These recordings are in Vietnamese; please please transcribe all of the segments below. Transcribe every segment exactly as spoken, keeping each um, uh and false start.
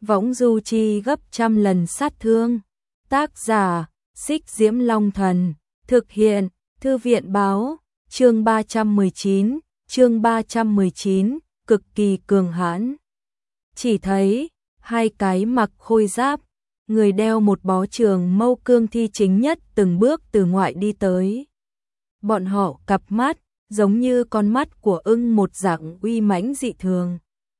võng du chi gấp trăm lần sát thương. Tác giả, Xích Diễm Long Thần, thực hiện, Thư viện báo, chương ba trăm mười chín, chương ba trăm mười chín, cực kỳ cường hãn. Chỉ thấy, hai cái mặc khôi giáp, người đeo một bó trường mâu cương thi chính nhất từng bước từ ngoại đi tới. Bọn họ cặp mắt, giống như con mắt của ưng một dạng uy mãnh dị thường.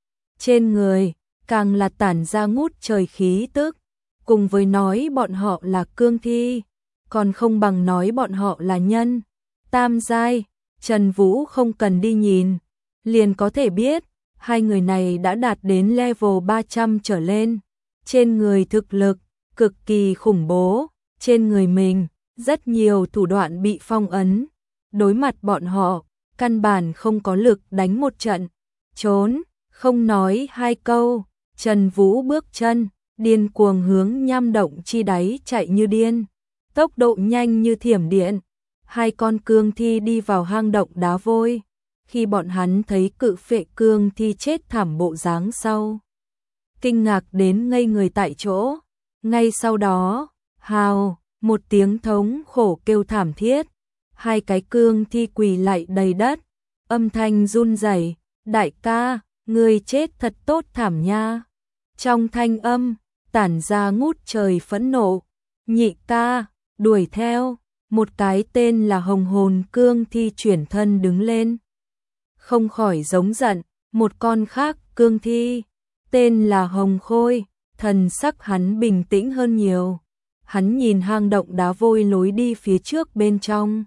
Trên người, càng là tản ra ngút trời khí tức, cùng với nói bọn họ là cương thi, còn không bằng nói bọn họ là nhân. Tam giai, Trần Vũ không cần đi nhìn, liền có thể biết, hai người này đã đạt đến level ba trăm trở lên. Trên người thực lực, cực kỳ khủng bố, trên người mình, rất nhiều thủ đoạn bị phong ấn. Đối mặt bọn họ, căn bản không có lực đánh một trận, trốn, không nói hai câu, Trần Vũ bước chân, điên cuồng hướng nham động chi đáy chạy như điên, tốc độ nhanh như thiểm điện. Hai con cương thi đi vào hang động đá vôi, khi bọn hắn thấy cự phệ cương thi chết thảm bộ dáng sau, kinh ngạc đến ngây người tại chỗ. Ngay sau đó, hào, một tiếng thống khổ kêu thảm thiết, hai cái cương thi quỳ lạy đầy đất, âm thanh run rẩy, đại ca, ngươi chết thật tốt thảm nha. Trong thanh âm, tản ra ngút trời phẫn nộ, nhị ca, đuổi theo, một cái tên là Hồng Hồn cương thi chuyển thân đứng lên. Không khỏi giống giận, một con khác cương thi, tên là Hồng Khôi, thần sắc hắn bình tĩnh hơn nhiều. Hắn nhìn hang động đá vôi lối đi phía trước bên trong.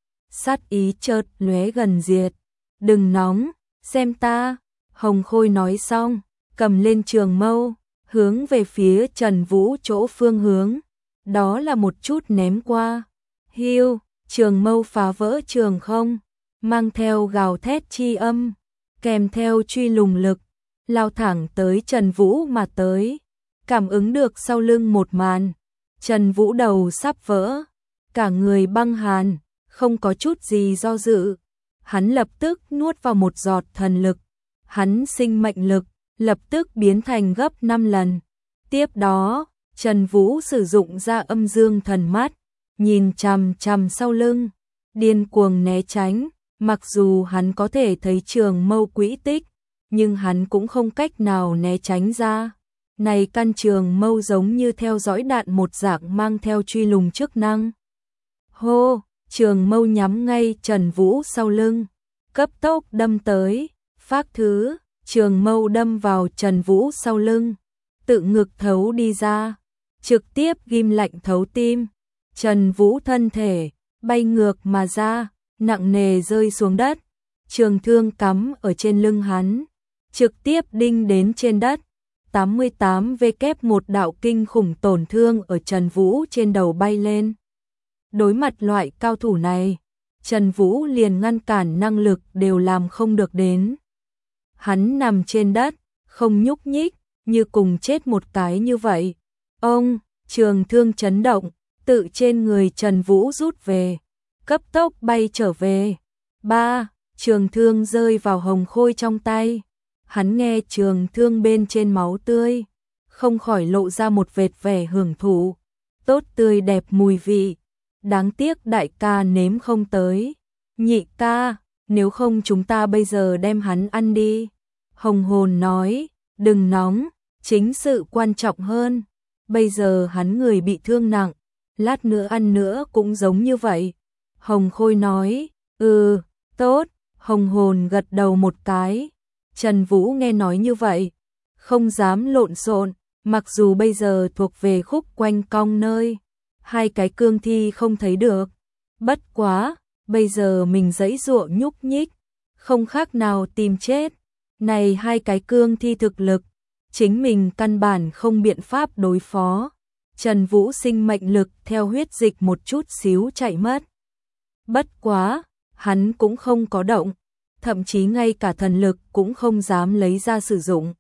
Sát ý chợt lóe gần diệt. Đừng nóng, xem ta. Hồng Khôi nói xong, cầm lên trường mâu, hướng về phía Trần Vũ chỗ phương hướng. Đó là một chút ném qua. Hiu, trường mâu phá vỡ trường không, mang theo gào thét chi âm, kèm theo truy lùng lực, lao thẳng tới Trần Vũ mà tới. Cảm ứng được sau lưng một màn, Trần Vũ đầu sắp vỡ, cả người băng hàn, không có chút gì do dự. Hắn lập tức nuốt vào một giọt thần lực, hắn sinh mệnh lực, lập tức biến thành gấp năm lần. Tiếp đó, Trần Vũ sử dụng ra âm dương thần mắt, nhìn chằm chằm sau lưng, điên cuồng né tránh. Mặc dù hắn có thể thấy trường mâu quỹ tích, nhưng hắn cũng không cách nào né tránh ra. Này căn trường mâu giống như theo dõi đạn một dạng mang theo truy lùng chức năng. Hô, trường mâu nhắm ngay Trần Vũ sau lưng, cấp tốc đâm tới, phác thứ, trường mâu đâm vào Trần Vũ sau lưng, tự ngực thấu đi ra, trực tiếp ghim lạnh thấu tim. Trần Vũ thân thể bay ngược mà ra, nặng nề rơi xuống đất, trường thương cắm ở trên lưng hắn, trực tiếp đinh đến trên đất. tám mươi tám vê kép một đạo kinh khủng tổn thương ở Trần Vũ trên đầu bay lên. Đối mặt loại cao thủ này, Trần Vũ liền ngăn cản năng lực đều làm không được đến. Hắn nằm trên đất, không nhúc nhích, như cùng chết một cái như vậy. Ông, trường thương chấn động, tự trên người Trần Vũ rút về, cấp tốc bay trở về. Ba, trường thương rơi vào Hồng Khôi trong tay. Hắn nghe trường thương bên trên máu tươi, không khỏi lộ ra một vệt vẻ hưởng thụ. Tốt tươi đẹp mùi vị, đáng tiếc đại ca nếm không tới. Nhị ca, nếu không chúng ta bây giờ đem hắn ăn đi. Hồng Hồn nói, đừng nóng, chính sự quan trọng hơn. Bây giờ hắn người bị thương nặng, lát nữa ăn nữa cũng giống như vậy. Hồng Khôi nói, ừ, tốt. Hồng Hồn gật đầu một cái. Trần Vũ nghe nói như vậy, không dám lộn xộn, mặc dù bây giờ thuộc về khúc quanh cong nơi hai cái cương thi không thấy được. Bất quá, bây giờ mình giãy giụa nhúc nhích, không khác nào tìm chết. Này hai cái cương thi thực lực, chính mình căn bản không biện pháp đối phó. Trần Vũ sinh mệnh lực theo huyết dịch một chút xíu chạy mất. Bất quá, hắn cũng không có động, thậm chí ngay cả thần lực cũng không dám lấy ra sử dụng.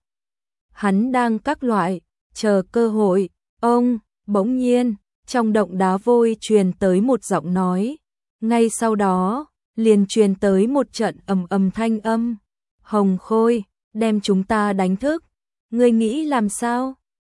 Hắn đang các loại, chờ cơ hội. Ông, bỗng nhiên, trong động đá vôi truyền tới một giọng nói. Ngay sau đó, liền truyền tới một trận ầm ầm thanh âm. Hồng Khôi, đem chúng ta đánh thức. Ngươi nghĩ làm sao?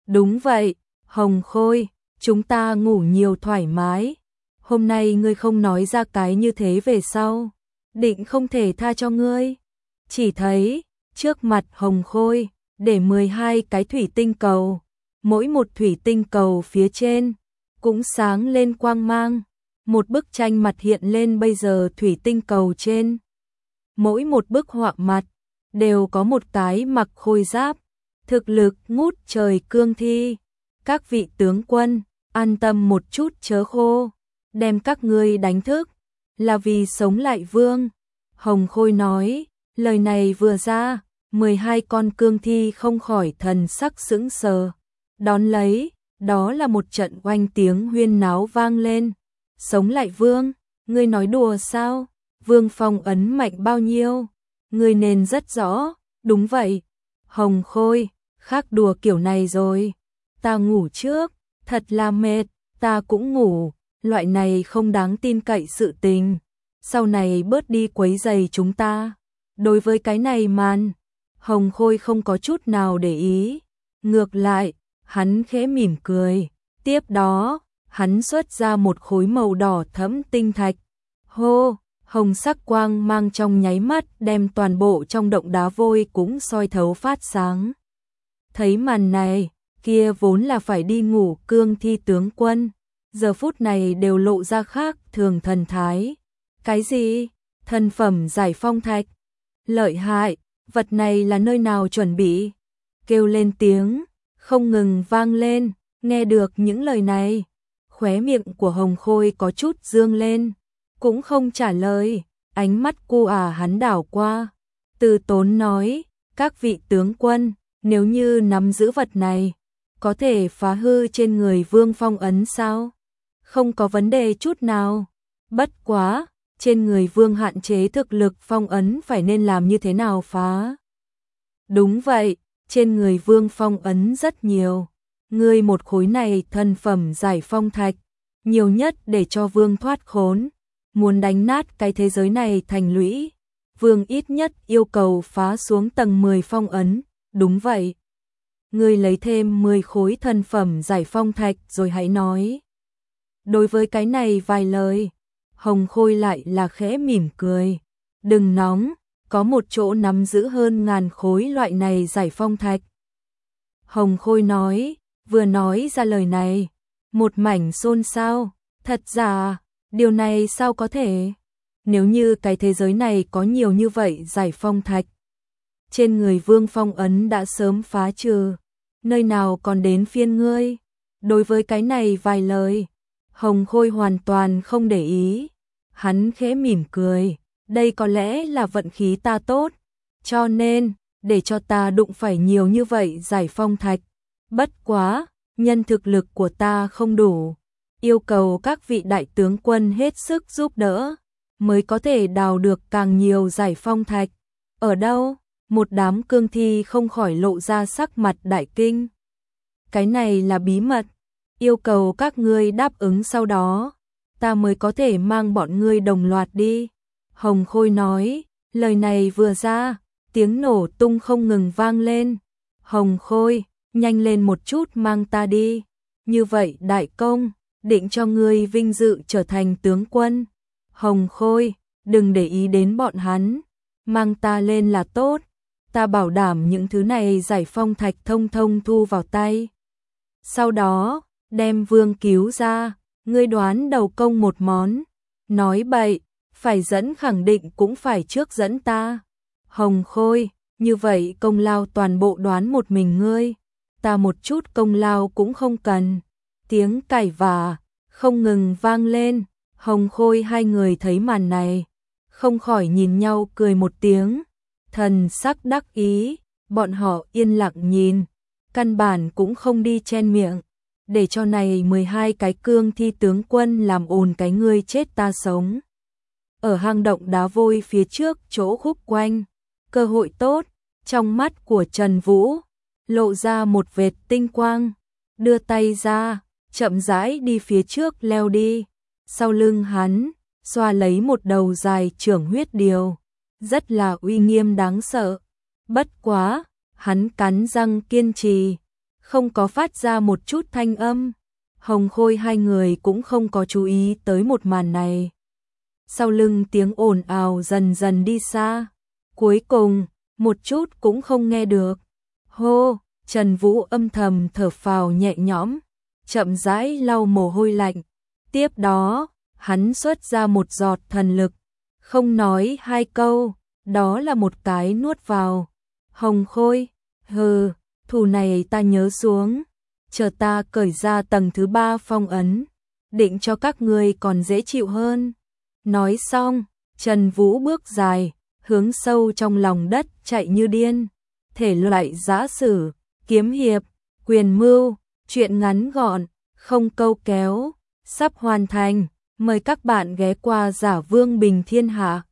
Đúng vậy, Hồng Khôi, chúng ta ngủ nhiều thoải mái. Hôm nay ngươi không nói ra cái như thế về sau, định không thể tha cho ngươi. Chỉ thấy, trước mặt Hồng Khôi, để mười hai cái thủy tinh cầu, mỗi một thủy tinh cầu phía trên, cũng sáng lên quang mang. Một bức tranh mặt hiện lên bây giờ thủy tinh cầu trên. Mỗi một bức họa mặt, đều có một cái mặc khôi giáp, thực lực ngút trời cương thi. Các vị tướng quân, an tâm một chút chớ khô, đem các ngươi đánh thức, là vì sống lại vương. Hồng Khôi nói, lời này vừa ra, mười hai con cương thi không khỏi thần sắc sững sờ. Đón lấy, đó là một trận oanh tiếng huyên náo vang lên. Sống lại vương, ngươi nói đùa sao? Vương phong ấn mạnh bao nhiêu? Ngươi nên rất rõ, đúng vậy. Hồng Khôi, khác đùa kiểu này rồi. Ta ngủ trước, thật là mệt, ta cũng ngủ, loại này không đáng tin cậy sự tình. Sau này bớt đi quấy rầy chúng ta. Đối với cái này màn, Hồng Khôi không có chút nào để ý. Ngược lại, hắn khẽ mỉm cười. Tiếp đó, hắn xuất ra một khối màu đỏ thẫm tinh thạch. Hô, hồng sắc quang mang trong nháy mắt đem toàn bộ trong động đá vôi cũng soi thấu phát sáng. Thấy màn này, kia vốn là phải đi ngủ cương thi tướng quân, giờ phút này đều lộ ra khác thường thần thái. Cái gì? Thần phẩm giải phong thạch? Lợi hại, vật này là nơi nào chuẩn bị? Kêu lên tiếng, không ngừng vang lên, nghe được những lời này. Khóe miệng của Hồng Khôi có chút dương lên, cũng không trả lời, ánh mắt cô à hắn đảo qua. Từ Tốn nói, các vị tướng quân, nếu như nắm giữ vật này, có thể phá hư trên người vương phong ấn sao? Không có vấn đề chút nào. Bất quá, trên người vương hạn chế thực lực phong ấn phải nên làm như thế nào phá? Đúng vậy, trên người vương phong ấn rất nhiều. Ngươi một khối này thần phẩm giải phong thạch, nhiều nhất để cho vương thoát khốn. Muốn đánh nát cái thế giới này thành lũy, vương ít nhất yêu cầu phá xuống tầng mười phong ấn. Đúng vậy. Ngươi lấy thêm mười khối thần phẩm giải phong thạch rồi hãy nói. Đối với cái này vài lời, Hồng Khôi lại là khẽ mỉm cười. Đừng nóng, có một chỗ nắm giữ hơn ngàn khối loại này giải phong thạch. Hồng Khôi nói, vừa nói ra lời này, một mảnh xôn xao. Thật giả, điều này sao có thể? Nếu như cái thế giới này có nhiều như vậy giải phong thạch, trên người vương phong ấn đã sớm phá trừ, nơi nào còn đến phiên ngươi? Đối với cái này vài lời, Hồng Khôi hoàn toàn không để ý. Hắn khẽ mỉm cười, đây có lẽ là vận khí ta tốt, cho nên, để cho ta đụng phải nhiều như vậy giải phong thạch. Bất quá, nhân thực lực của ta không đủ, yêu cầu các vị đại tướng quân hết sức giúp đỡ, mới có thể đào được càng nhiều giải phong thạch. Ở đâu? Một đám cương thi không khỏi lộ ra sắc mặt đại kinh. Cái này là bí mật, yêu cầu các ngươi đáp ứng sau đó, ta mới có thể mang bọn ngươi đồng loạt đi. Hồng Khôi nói, lời này vừa ra, tiếng nổ tung không ngừng vang lên. Hồng Khôi, nhanh lên một chút mang ta đi, như vậy đại công, định cho ngươi vinh dự trở thành tướng quân. Hồng Khôi, đừng để ý đến bọn hắn, mang ta lên là tốt, ta bảo đảm những thứ này giải phong thạch thông thông thu vào tay. Sau đó, đem vương cứu ra, ngươi đoán đầu công một món. Nói bậy, phải dẫn khẳng định cũng phải trước dẫn ta. Hồng Khôi, như vậy công lao toàn bộ đoán một mình ngươi, ta một chút công lao cũng không cần. Tiếng cãi vã không ngừng vang lên. Hồng Khôi hai người thấy màn này, không khỏi nhìn nhau cười một tiếng, thần sắc đắc ý. Bọn họ yên lặng nhìn, căn bản cũng không đi chen miệng, để cho này mười hai cái cương thi tướng quân làm ồn cái ngươi chết ta sống. Ở hang động đá vôi phía trước chỗ khúc quanh, cơ hội tốt, trong mắt của Trần Vũ lộ ra một vệt tinh quang, đưa tay ra, chậm rãi đi phía trước leo đi. Sau lưng hắn, xoa lấy một đầu dài trưởng huyết điều, rất là uy nghiêm đáng sợ. Bất quá, hắn cắn răng kiên trì, không có phát ra một chút thanh âm. Hồng Khôi hai người cũng không có chú ý tới một màn này. Sau lưng tiếng ồn ào dần dần đi xa, cuối cùng, một chút cũng không nghe được. Hô, Trần Vũ âm thầm thở phào nhẹ nhõm, chậm rãi lau mồ hôi lạnh. Tiếp đó, hắn xuất ra một giọt thần lực, không nói hai câu, đó là một cái nuốt vào. Hồng Khôi, hừ, thù này ta nhớ xuống, chờ ta cởi ra tầng thứ ba phong ấn, định cho các ngươi còn dễ chịu hơn. Nói xong, Trần Vũ bước dài, hướng sâu trong lòng đất chạy như điên. Thể loại giã sử, kiếm hiệp, quyền mưu, truyện ngắn gọn, không câu kéo, sắp hoàn thành. Mời các bạn ghé qua Giả Vương Bình Thiên Hạ.